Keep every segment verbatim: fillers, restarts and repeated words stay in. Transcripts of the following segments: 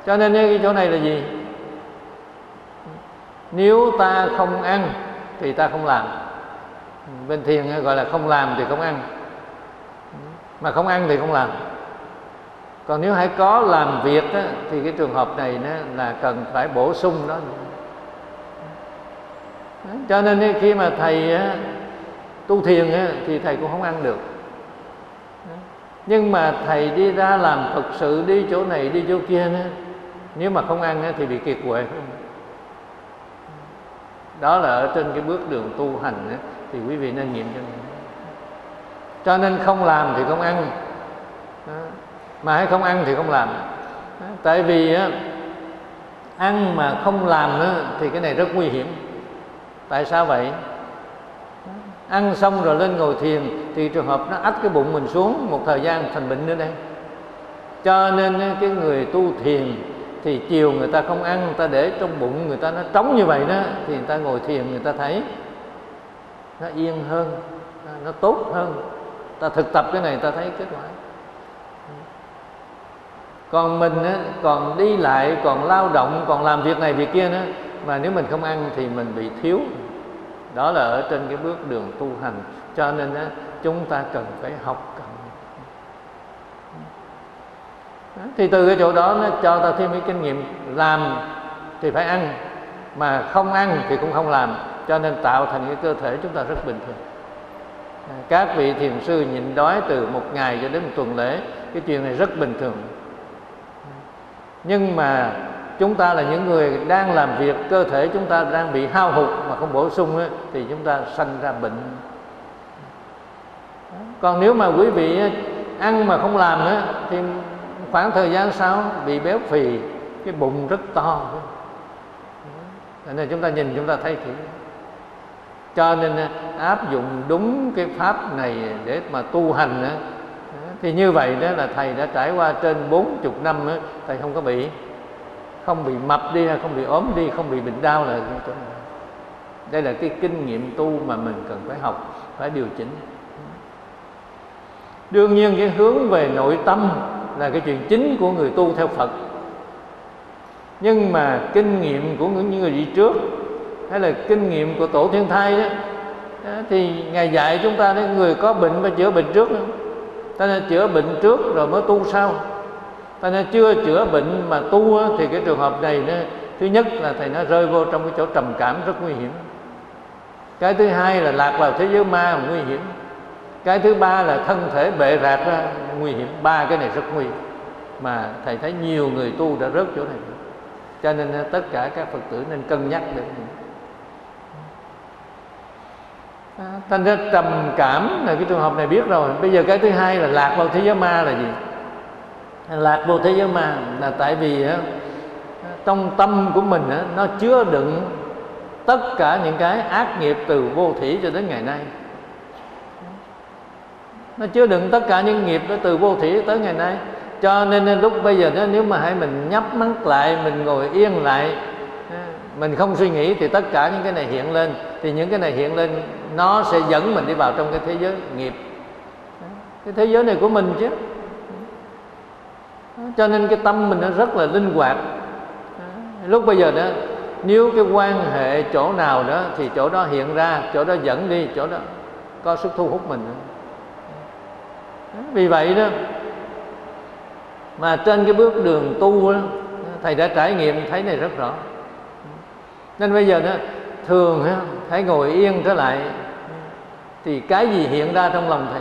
Cho nên cái chỗ này là gì? Nếu ta không ăn thì ta không làm. Bên thiền gọi là không làm thì không ăn, mà không ăn thì không làm. Còn nếu hãy có làm việc á, thì cái trường hợp này nó là cần phải bổ sung đó. Cho nên khi mà thầy á, tu thiền á, thì thầy cũng không ăn được. Nhưng mà thầy đi ra làm thực sự, đi chỗ này đi chỗ kia á, nếu mà không ăn á, thì bị kiệt quệ. Đó là ở trên cái bước đường tu hành á, thì quý vị nên nghiệm cho mình. Cho nên không làm thì không ăn, mà hãy không ăn thì không làm. Tại vì á, ăn mà không làm á, thì cái này rất nguy hiểm. Tại sao vậy? Ăn xong rồi lên ngồi thiền thì trường hợp nó ách cái bụng mình xuống, một thời gian thành bệnh nữa đây. Cho nên cái người tu thiền thì chiều người ta không ăn, người ta để trong bụng người ta nó trống như vậy đó, thì người ta ngồi thiền người ta thấy nó yên hơn, nó tốt hơn. Ta thực tập cái này ta thấy kết quả. Còn mình á, còn đi lại, còn lao động, còn làm việc này việc kia nữa, mà nếu mình không ăn thì mình bị thiếu. Đó là ở trên cái bước đường tu hành. Cho nên á, chúng ta cần phải học cần. Thì từ cái chỗ đó nó cho ta thêm cái kinh nghiệm. Làm thì phải ăn, mà không ăn thì cũng không làm. Cho nên tạo thành cái cơ thể chúng ta rất bình thường. Các vị thiền sư nhịn đói từ một ngày cho đến một tuần lễ, cái chuyện này rất bình thường. Nhưng mà chúng ta là những người đang làm việc, cơ thể chúng ta đang bị hao hụt mà không bổ sung ấy, thì chúng ta sanh ra bệnh. Còn nếu mà quý vị ăn mà không làm ấy, thì khoảng thời gian sau bị béo phì, cái bụng rất to. Nên chúng ta nhìn chúng ta thấy kỹ. Cho nên áp dụng đúng cái pháp này để mà tu hành ấy, thì như vậy đó là thầy đã trải qua trên bốn mươi năm ấy, thầy không có bị không bị mập đi, không bị ốm đi, không bị bệnh đau là chỗ này. Đây là cái kinh nghiệm tu mà mình cần phải học, phải điều chỉnh. Đương nhiên cái hướng về nội tâm là cái chuyện chính của người tu theo Phật. Nhưng mà kinh nghiệm của những người đi trước, hay là kinh nghiệm của tổ thiên thai đó, thì Ngài dạy chúng ta đấy, người có bệnh phải chữa bệnh trước. Ta nên chữa bệnh trước rồi mới tu sau. Ta nên chưa chữa bệnh mà tu thì cái trường hợp này nó, thứ nhất là thầy nó rơi vô trong cái chỗ trầm cảm rất nguy hiểm. Cái thứ hai là lạc vào thế giới ma nguy hiểm. Cái thứ ba là thân thể bệ rạc ra nguy hiểm. Ba cái này rất nguy hiểm, mà thầy thấy nhiều người tu đã rớt chỗ này. Cho nên tất cả các Phật tử nên cân nhắc được. Thành ra trầm cảm là cái trường hợp này biết rồi. Bây giờ cái thứ hai là lạc vào thế giới ma là gì? Lạc vào thế giới ma là tại vì á, trong tâm của mình á, nó chứa đựng tất cả những cái ác nghiệp từ vô thủy cho đến ngày nay. Nó chứa đựng tất cả những nghiệp đó từ vô thủy tới ngày nay. Cho nên lúc bây giờ đó, nếu mà hãy mình nhắm mắt lại, mình ngồi yên lại, mình không suy nghĩ thì tất cả những cái này hiện lên. Thì những cái này hiện lên nó sẽ dẫn mình đi vào trong cái thế giới nghiệp. Cái thế giới này của mình chứ. Cho nên cái tâm mình nó rất là linh hoạt. Lúc bây giờ đó, nếu cái quan hệ chỗ nào đó thì chỗ đó hiện ra, chỗ đó dẫn đi, chỗ đó có sức thu hút mình. Vì vậy đó mà trên cái bước đường tu đó, thầy đã trải nghiệm thấy này rất rõ. Nên bây giờ đó thường hãy ngồi yên trở lại thì cái gì hiện ra trong lòng thầy?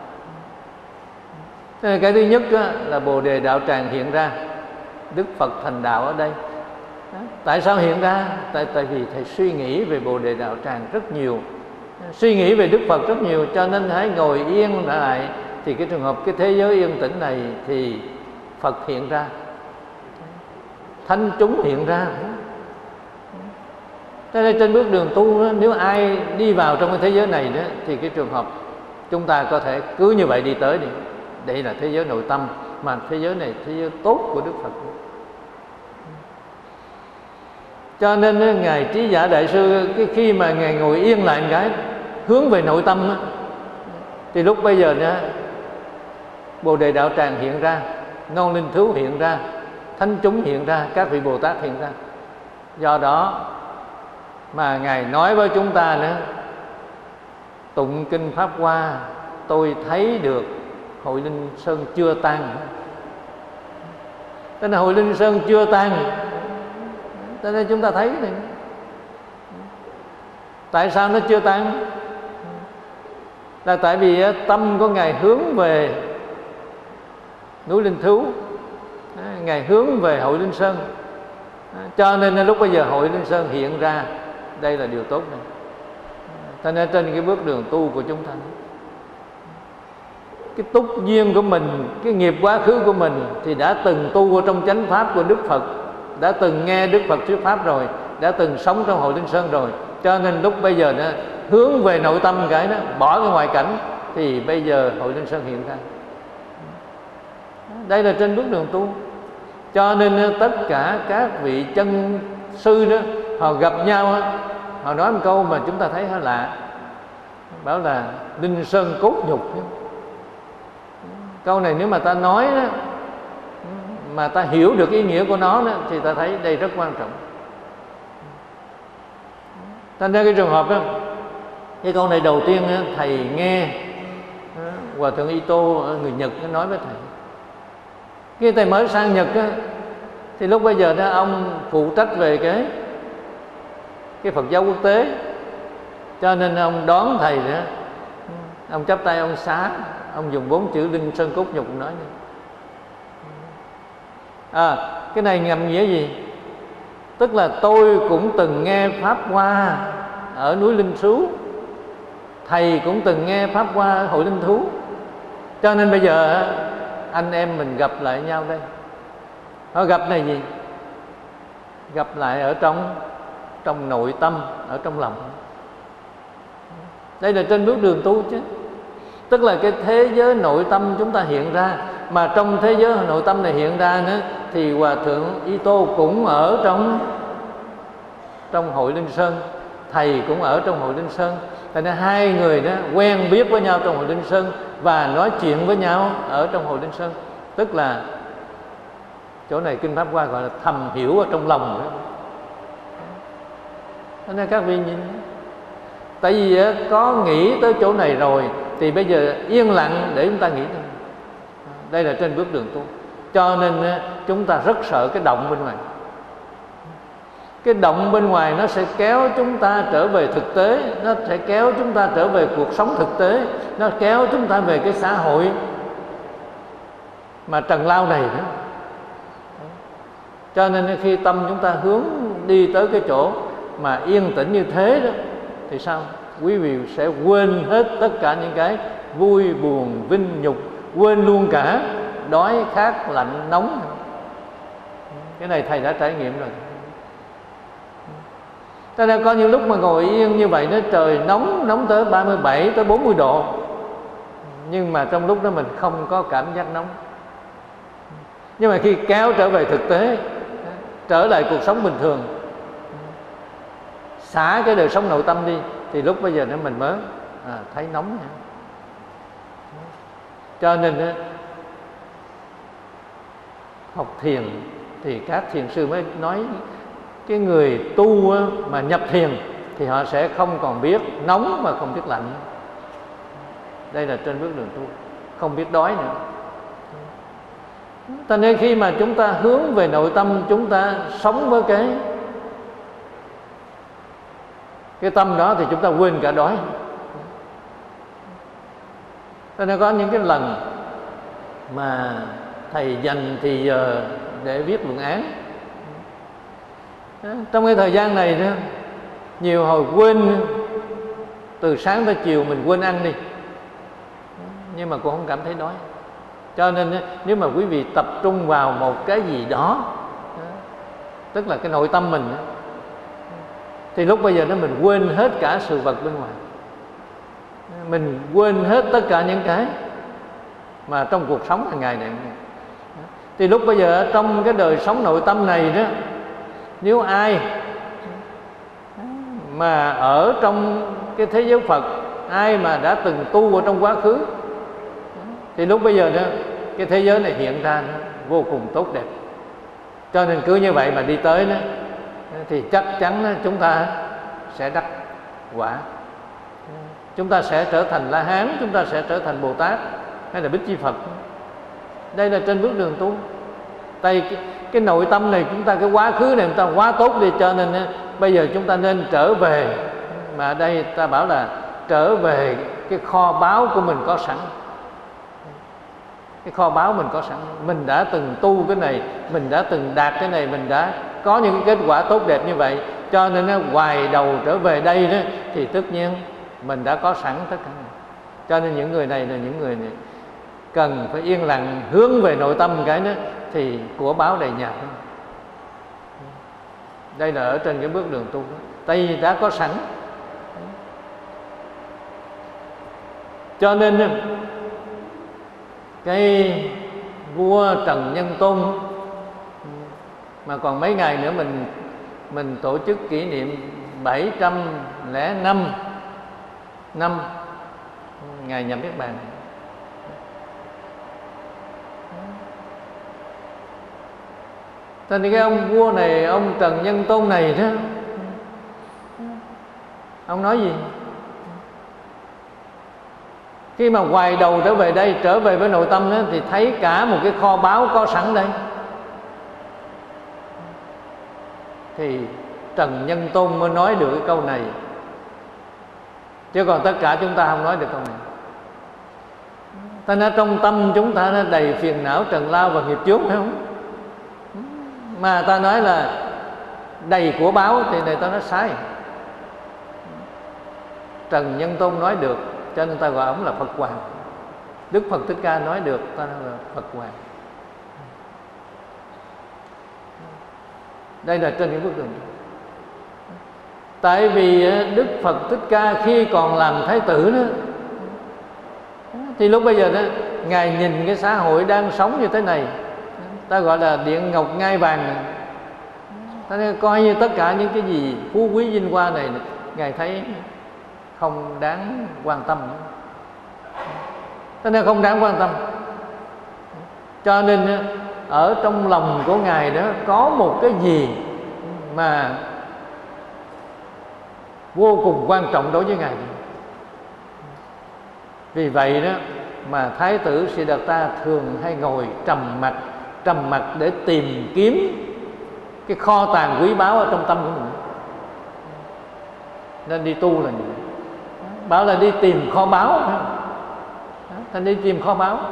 Cái thứ nhất là Bồ Đề Đạo Tràng hiện ra, Đức Phật thành đạo ở đây. Tại sao hiện ra? Tại, tại vì thầy suy nghĩ về Bồ Đề Đạo Tràng rất nhiều, suy nghĩ về Đức Phật rất nhiều. Cho nên hãy ngồi yên lại thì cái trường hợp cái thế giới yên tĩnh này thì Phật hiện ra, thánh chúng hiện ra. Cho nên trên bước đường tu đó, nếu ai đi vào trong cái thế giới này đó, thì cái trường hợp chúng ta có thể cứ như vậy đi tới đi. Đây là thế giới nội tâm, mà thế giới này thế giới tốt của Đức Phật. Cho nên Ngài Trí Giả Đại Sư cái khi mà Ngài ngồi yên lại một cái hướng về nội tâm đó, thì lúc bây giờ đó Bồ Đề Đạo Tràng hiện ra, Non Linh Thú hiện ra, thánh chúng hiện ra, các vị Bồ Tát hiện ra. Do đó mà Ngài nói với chúng ta nữa, tụng kinh Pháp Hoa tôi thấy được Hội Linh Sơn chưa tan. Tức là Hội Linh Sơn chưa tan, cho nên chúng ta thấy này. Tại sao nó chưa tan? Là tại vì tâm của Ngài hướng về núi Linh Thú, Ngài hướng về Hội Linh Sơn, cho nên lúc bây giờ Hội Linh Sơn hiện ra. Đây là điều tốt này. Cho nên trên cái bước đường tu của chúng ta, cái túc duyên của mình, cái nghiệp quá khứ của mình thì đã từng tu ở trong chánh pháp của Đức Phật, đã từng nghe Đức Phật thuyết pháp rồi, đã từng sống trong Hội Linh Sơn rồi. Cho nên lúc bây giờ nó hướng về nội tâm cái đó, bỏ cái ngoại cảnh, thì bây giờ Hội Linh Sơn hiện ra. Đây là trên bước đường tu. Cho nên tất cả các vị chân sư đó, họ gặp nhau, họ nói một câu mà chúng ta thấy hơi lạ, bảo là Linh Sơn cốt nhục. Câu này nếu mà ta nói đó, mà ta hiểu được ý nghĩa của nó đó, thì ta thấy đây rất quan trọng. Thành ra cái trường hợp đó, cái câu này đầu tiên thầy nghe Hòa thượng Ito người Nhật nói với thầy. Khi thầy mới sang Nhật á, thì lúc bây giờ đó ông phụ trách về cái cái Phật giáo quốc tế, cho nên ông đón thầy đó, ông chắp tay ông xá, ông dùng bốn chữ Linh Sơn cốt nhục nói như. À, cái này ngầm nghĩa gì? Tức là tôi cũng từng nghe Pháp Hoa ở núi Linh Sú, thầy cũng từng nghe Pháp Hoa ở Hội Linh Thú, cho nên bây giờ anh em mình gặp lại nhau đây. Nó gặp này gì? Gặp lại ở trong trong nội tâm, ở trong lòng. Đây là trên bước đường tu chứ. Tức là cái thế giới nội tâm chúng ta hiện ra, mà trong thế giới nội tâm này hiện ra nữa, thì Hòa thượng Ito cũng ở trong trong Hội Linh Sơn, thầy cũng ở trong Hội Linh Sơn. Thành ra hai người đó quen biết với nhau trong Hội Linh Sơn và nói chuyện với nhau ở trong Hội Linh Sơn. Tức là chỗ này kinh Pháp Hoa gọi là thầm hiểu ở trong lòng đó. Thế nên các vị nhìn, tại vì có nghĩ tới chỗ này rồi thì bây giờ yên lặng để chúng ta nghĩ thôi. Đây là trên bước đường tu. Cho nên chúng ta rất sợ cái động bên ngoài. Cái động bên ngoài nó sẽ kéo chúng ta trở về thực tế, nó sẽ kéo chúng ta trở về cuộc sống thực tế, nó kéo chúng ta về cái xã hội mà trần lao này đó. Cho nên khi tâm chúng ta hướng đi tới cái chỗ mà yên tĩnh như thế đó, thì sao? Quý vị sẽ quên hết tất cả những cái vui, buồn, vinh, nhục, quên luôn cả đói, khát, lạnh, nóng. Cái này thầy đã trải nghiệm rồi. Cho nên có những lúc mà ngồi yên như vậy, nó trời nóng, nóng tới ba mươi bảy, tới bốn mươi độ, nhưng mà trong lúc đó mình không có cảm giác nóng. Nhưng mà khi kéo trở về thực tế, trở lại cuộc sống bình thường, xả cái đời sống nội tâm đi, thì lúc bây giờ nó mình mới à, thấy nóng. Cho nên học thiền thì các thiền sư mới nói cái người tu mà nhập thiền thì họ sẽ không còn biết nóng mà không biết lạnh. Đây là trên bước đường tu, không biết đói nữa. Cho nên khi mà chúng ta hướng về nội tâm, chúng ta sống với cái cái tâm đó, thì chúng ta quên cả đói. Cho nên có những cái lần mà thầy dành thì giờ để viết luận án. Trong cái thời gian này đó, nhiều hồi quên, từ sáng tới chiều mình quên ăn đi, nhưng mà cũng không cảm thấy đói. Cho nên nếu mà quý vị tập trung vào một cái gì đó, tức là cái nội tâm mình, thì lúc bây giờ đó mình quên hết cả sự vật bên ngoài, mình quên hết tất cả những cái mà trong cuộc sống hàng ngày này. Thì lúc bây giờ trong cái đời sống nội tâm này đó, nếu ai mà ở trong cái thế giới Phật, ai mà đã từng tu ở trong quá khứ, thì lúc bây giờ đó cái thế giới này hiện ra nó vô cùng tốt đẹp. Cho nên cứ như vậy mà đi tới đó, thì chắc chắn đó, chúng ta sẽ đắc quả. Chúng ta sẽ trở thành La Hán, chúng ta sẽ trở thành Bồ Tát hay là Bích Chi Phật. Đây là trên bước đường tu. Tại cái, cái nội tâm này chúng ta, cái quá khứ này chúng ta quá tốt đi, cho nên bây giờ chúng ta nên trở về. Mà ở đây ta bảo là trở về cái kho báu của mình có sẵn. Cái kho báu mình có sẵn. Mình đã từng tu cái này, mình đã từng đạt cái này, mình đã có những cái kết quả tốt đẹp như vậy. Cho nên nó hoài đầu trở về đây đó, thì tất nhiên mình đã có sẵn tất cả này. Cho nên những người này là những người này cần phải yên lặng hướng về nội tâm cái đó, thì của báo đầy nhà. Đây là ở trên cái bước đường tu đó. Tại vì đã có sẵn. Cho nên cái vua Trần Nhân Tôn, mà còn mấy ngày nữa mình mình tổ chức kỷ niệm bảy trăm lẻ năm năm ngày nhập Niết Bàn. Thế thì cái ông vua này, ông Trần Nhân Tôn này đó, ông nói gì? Khi mà hoài đầu trở về đây, trở về với nội tâm đó, thì thấy cả một cái kho báu có sẵn đây. Thì Trần Nhân Tôn mới nói được cái câu này. Chứ còn tất cả chúng ta không nói được câu này. Ta nói trong tâm chúng ta nó đầy phiền não, trần lao và nghiệp chướng, phải không? Mà ta nói là đầy của báo thì này ta nói sai. Trần Nhân Tôn nói được, cho nên ta gọi ông là Phật Hoàng. Đức Phật Thích Ca nói được, ta nói là Phật Hoàng. Đây là trên những bước đường. Tại vì Đức Phật Thích Ca khi còn làm Thái tử đó, thì lúc bây giờ đó, Ngài nhìn cái xã hội đang sống như thế này, ta gọi là điện ngọc ngai vàng. Ta nói, coi như tất cả những cái gì phú quý vinh hoa này, Ngài thấy không đáng quan tâm nữa. Cho nên không đáng quan tâm. Cho nên ở trong lòng của Ngài đó có một cái gì mà vô cùng quan trọng đối với Ngài. Vì vậy đó mà Thái tử Siddhartha thường hay ngồi trầm mặc, trầm mặc để tìm kiếm cái kho tàng quý báu ở trong tâm của mình. Nên đi tu là như vậy. Bảo là đi tìm kho báu, thành đi tìm kho báu,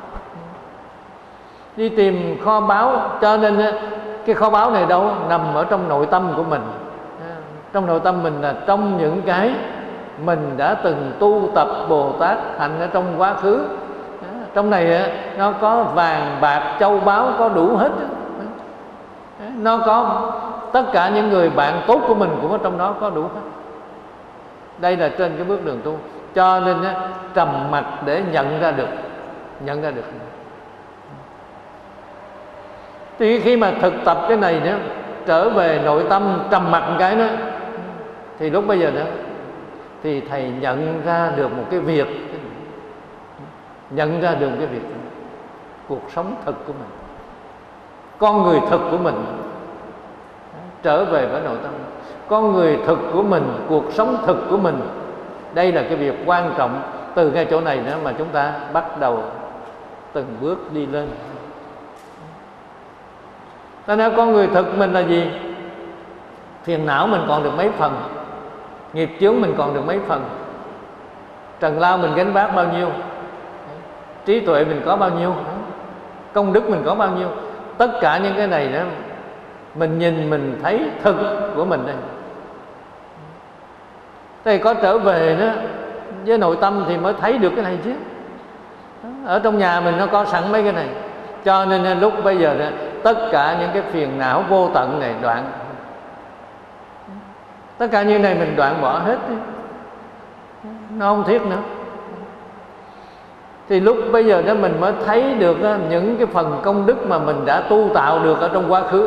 đi tìm kho báu. Cho nên cái kho báu này đâu nằm ở trong nội tâm của mình. Trong nội tâm mình là trong những cái mình đã từng tu tập Bồ Tát hạnh ở trong quá khứ. Trong này nó có vàng bạc châu báu, có đủ hết. Nó có tất cả những người bạn tốt của mình cũng ở trong đó, có đủ hết. Đây là trên cái bước đường tu. Cho nên trầm mặc để nhận ra được, nhận ra được. Thì khi mà thực tập cái này nữa, trở về nội tâm trầm mặc cái đó, thì lúc bây giờ đó thì thầy nhận ra được một cái việc, nhận ra được cái việc cuộc sống thực của mình, con người thực của mình trở về với nội tâm, con người thực của mình, cuộc sống thực của mình. Đây là cái việc quan trọng. Từ ngay chỗ này nữa mà chúng ta bắt đầu từng bước đi lên. Ta nói con người thực mình là gì? Phiền não mình còn được mấy phần, nghiệp chướng mình còn được mấy phần, trần lao mình gánh vác bao nhiêu, trí tuệ mình có bao nhiêu, công đức mình có bao nhiêu. Tất cả những cái này đó mình nhìn mình thấy thực của mình đây. Thì có trở về đó với nội tâm thì mới thấy được cái này chứ. Ở trong nhà mình nó có sẵn mấy cái này. Cho nên lúc bây giờ đó, tất cả những cái phiền não vô tận này đoạn, tất cả như này mình đoạn bỏ hết đi. Nó không thiết nữa. Thì lúc bây giờ đó mình mới thấy được đó, những cái phần công đức mà mình đã tu tạo được ở trong quá khứ.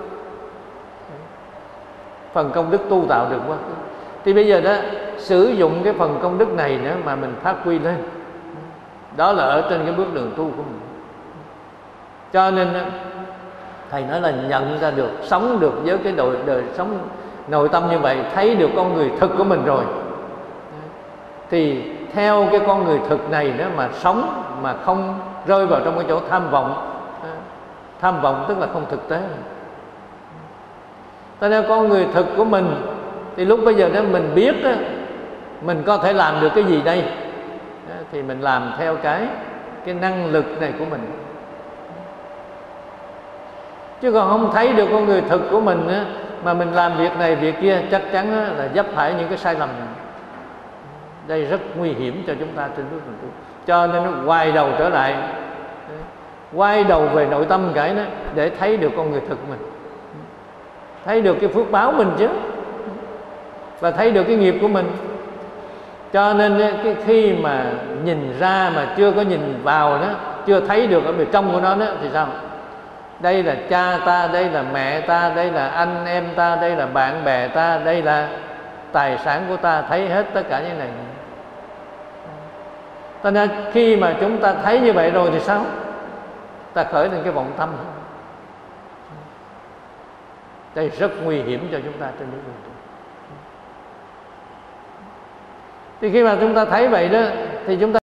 Phần công đức tu tạo được quá khứ. Thì bây giờ đó sử dụng cái phần công đức này nữa mà mình phát huy lên. Đó là ở trên cái bước đường tu của mình. Cho nên Thầy nói là nhận ra được, sống được với cái đời, đời sống nội tâm như vậy, thấy được con người thực của mình rồi, thì theo cái con người thực này đó mà sống, mà không rơi vào trong cái chỗ tham vọng. Tham vọng tức là không thực tế. Cho nên con người thực của mình thì lúc bây giờ đó mình biết đó, mình có thể làm được cái gì đây, thì mình làm theo cái cái năng lực này của mình. Chứ còn không thấy được con người thực của mình á, mà mình làm việc này việc kia, chắc chắn á, là vấp phải những cái sai lầm. Đây rất nguy hiểm cho chúng ta trên bước đường tu. Cho nên nó quay đầu trở lại, quay đầu về nội tâm cái đó, để thấy được con người thực mình, thấy được cái phước báo mình chứ, và thấy được cái nghiệp của mình. Cho nên cái khi mà nhìn ra mà chưa có nhìn vào đó, chưa thấy được ở bên trong của nó đó, thì sao? Đây là cha ta, đây là mẹ ta, đây là anh em ta, đây là bạn bè ta, đây là tài sản của ta, thấy hết tất cả những này. Cho nên khi mà chúng ta thấy như vậy rồi thì sao? Ta khởi lên cái vọng tâm. Đây rất nguy hiểm cho chúng ta trên bước đường tu. Thì khi mà chúng ta thấy vậy đó, thì chúng ta